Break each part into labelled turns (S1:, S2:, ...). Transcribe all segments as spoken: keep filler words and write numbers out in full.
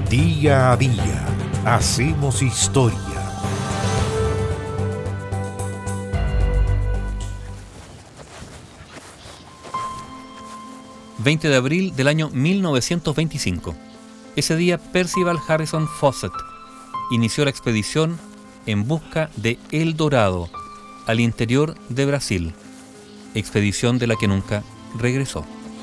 S1: Día a día hacemos historia.
S2: veinte de abril del año mil novecientos veinticinco. Ese día Percival Harrison Fawcett inició la expedición en busca de El Dorado, al interior de Brasil, expedición de la que nunca regresó.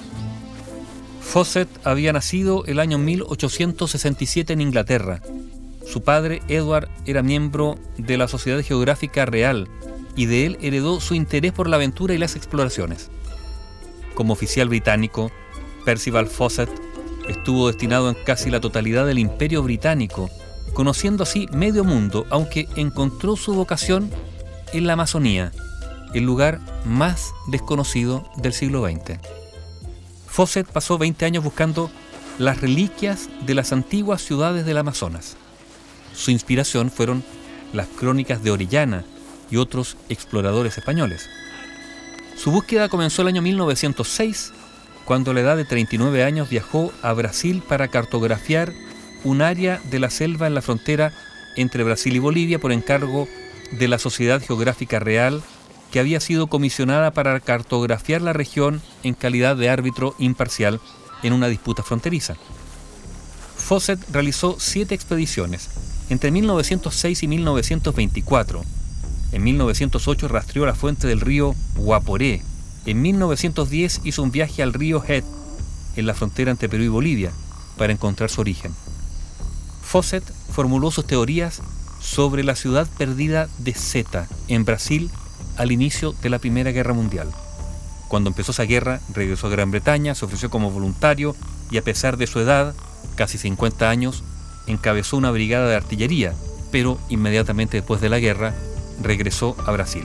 S2: Fawcett había nacido el año mil ochocientos sesenta y siete en Inglaterra. Su padre, Edward, era miembro de la Sociedad Geográfica Real y de él heredó su interés por la aventura y las exploraciones. Como oficial británico, Percival Fawcett estuvo destinado en casi la totalidad del Imperio Británico, conociendo así medio mundo, aunque encontró su vocación en la Amazonía, el lugar más desconocido del siglo veinte. Fawcett pasó veinte años buscando las reliquias de las antiguas ciudades del Amazonas. Su inspiración fueron las crónicas de Orellana y otros exploradores españoles. Su búsqueda comenzó el año mil novecientos seis, cuando a la edad de treinta y nueve años viajó a Brasil para cartografiar un área de la selva en la frontera entre Brasil y Bolivia por encargo de la Sociedad Geográfica Real, que había sido comisionada para cartografiar la región en calidad de árbitro imparcial en una disputa fronteriza. Fawcett realizó siete expediciones entre mil novecientos seis y mil novecientos veinticuatro. En mil novecientos ocho rastreó la fuente del río Guaporé. En mil novecientos diez hizo un viaje al río Head, en la frontera entre Perú y Bolivia, para encontrar su origen. Fawcett formuló sus teorías sobre la ciudad perdida de Zeta, en Brasil, al inicio de la Primera Guerra Mundial. Cuando empezó esa guerra, regresó a Gran Bretaña, se ofreció como voluntario y, a pesar de su edad, casi cincuenta años, encabezó una brigada de artillería, pero inmediatamente después de la guerra, regresó a Brasil.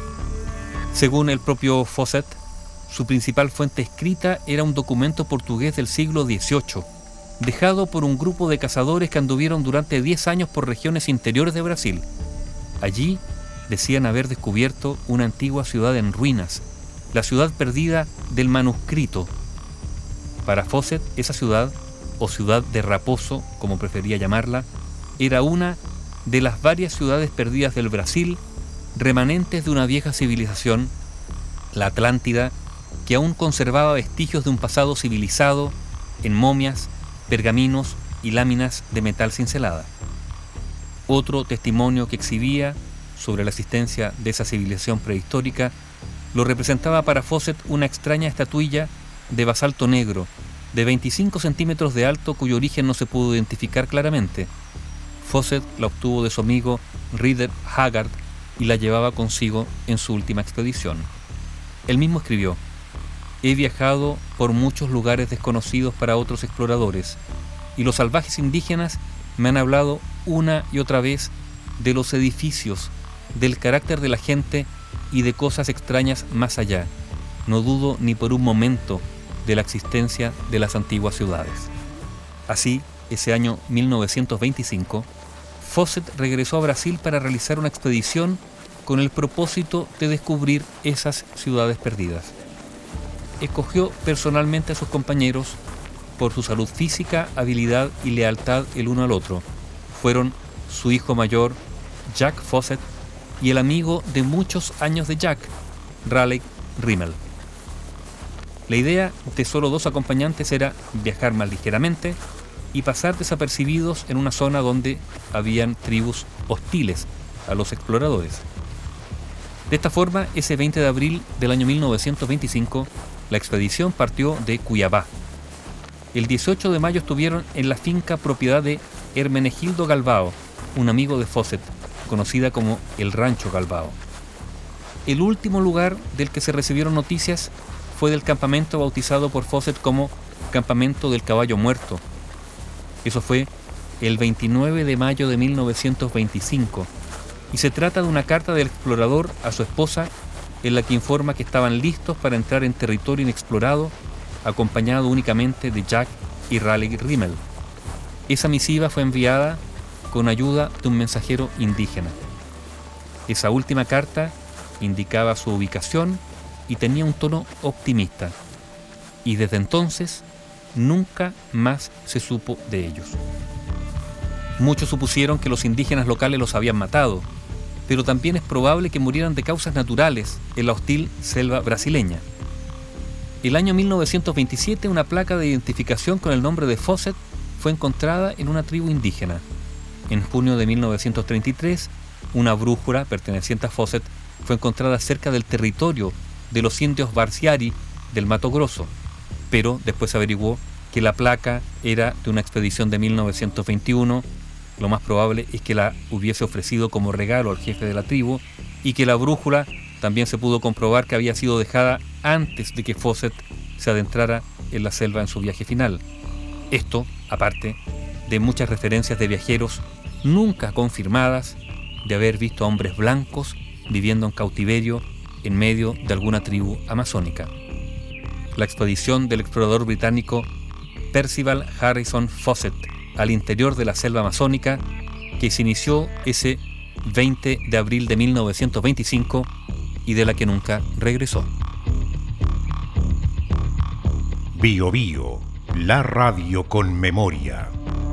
S2: Según el propio Fawcett, su principal fuente escrita era un documento portugués del siglo dieciocho, dejado por un grupo de cazadores que anduvieron durante diez años por regiones interiores de Brasil. Allí decían haber descubierto una antigua ciudad en ruinas, la ciudad perdida del manuscrito. Para Fawcett, esa ciudad, o ciudad de Raposo, como prefería llamarla, era una de las varias ciudades perdidas del Brasil, remanentes de una vieja civilización, la Atlántida, que aún conservaba vestigios de un pasado civilizado en momias, pergaminos y láminas de metal cincelada. Otro testimonio que exhibía sobre la existencia de esa civilización prehistórica lo representaba para Fawcett una extraña estatuilla de basalto negro de veinticinco centímetros de alto, cuyo origen no se pudo identificar claramente. Fawcett la obtuvo de su amigo Rider Haggard y la llevaba consigo en su última expedición. Él mismo escribió: «He viajado por muchos lugares desconocidos para otros exploradores, y los salvajes indígenas me han hablado una y otra vez de los edificios, del carácter de la gente y de cosas extrañas más allá. No dudo ni por un momento de la existencia de las antiguas ciudades». Así, ese año mil novecientos veinticinco, Fawcett regresó a Brasil para realizar una expedición con el propósito de descubrir esas ciudades perdidas. Escogió personalmente a sus compañeros por su salud física, habilidad y lealtad el uno al otro. Fueron su hijo mayor, Jack Fawcett, y el amigo de muchos años de Jack, Raleigh Rimmel. La idea de solo dos acompañantes era viajar más ligeramente y pasar desapercibidos en una zona donde habían tribus hostiles a los exploradores. De esta forma, ese veinte de abril del año mil novecientos veinticinco, la expedición partió de Cuiabá. El dieciocho de mayo estuvieron en la finca propiedad de Hermenegildo Galbao, un amigo de Fawcett, conocida como el Rancho Galbao. El último lugar del que se recibieron noticias fue del campamento bautizado por Fawcett como Campamento del Caballo Muerto. Eso fue el veintinueve de mayo de mil novecientos veinticinco, y se trata de una carta del explorador a su esposa en la que informa que estaban listos para entrar en territorio inexplorado, acompañado únicamente de Jack y Raleigh Rimmel. Esa misiva fue enviada con ayuda de un mensajero indígena. Esa última carta indicaba su ubicación y tenía un tono optimista, y desde entonces nunca más se supo de ellos. Muchos supusieron que los indígenas locales los habían matado, pero también es probable que murieran de causas naturales en la hostil selva brasileña. El año mil novecientos veintisiete, una placa de identificación con el nombre de Fawcett fue encontrada en una tribu indígena. En junio de mil novecientos treinta y tres, una brújula perteneciente a Fawcett fue encontrada cerca del territorio de los indios Barciari del Mato Grosso, pero después se averiguó que la placa era de una expedición de mil novecientos veintiuno. Lo más probable es que la hubiese ofrecido como regalo al jefe de la tribu y que la brújula también se pudo comprobar que había sido dejada antes de que Fawcett se adentrara en la selva en su viaje final. Esto, aparte de muchas referencias de viajeros nunca confirmadas de haber visto a hombres blancos viviendo en cautiverio en medio de alguna tribu amazónica. La expedición del explorador británico Percival Harrison Fawcett al interior de la selva amazónica, que se inició ese veinte de abril de mil novecientos veinticinco y de la que nunca regresó.
S1: Bio Bio, la radio con memoria.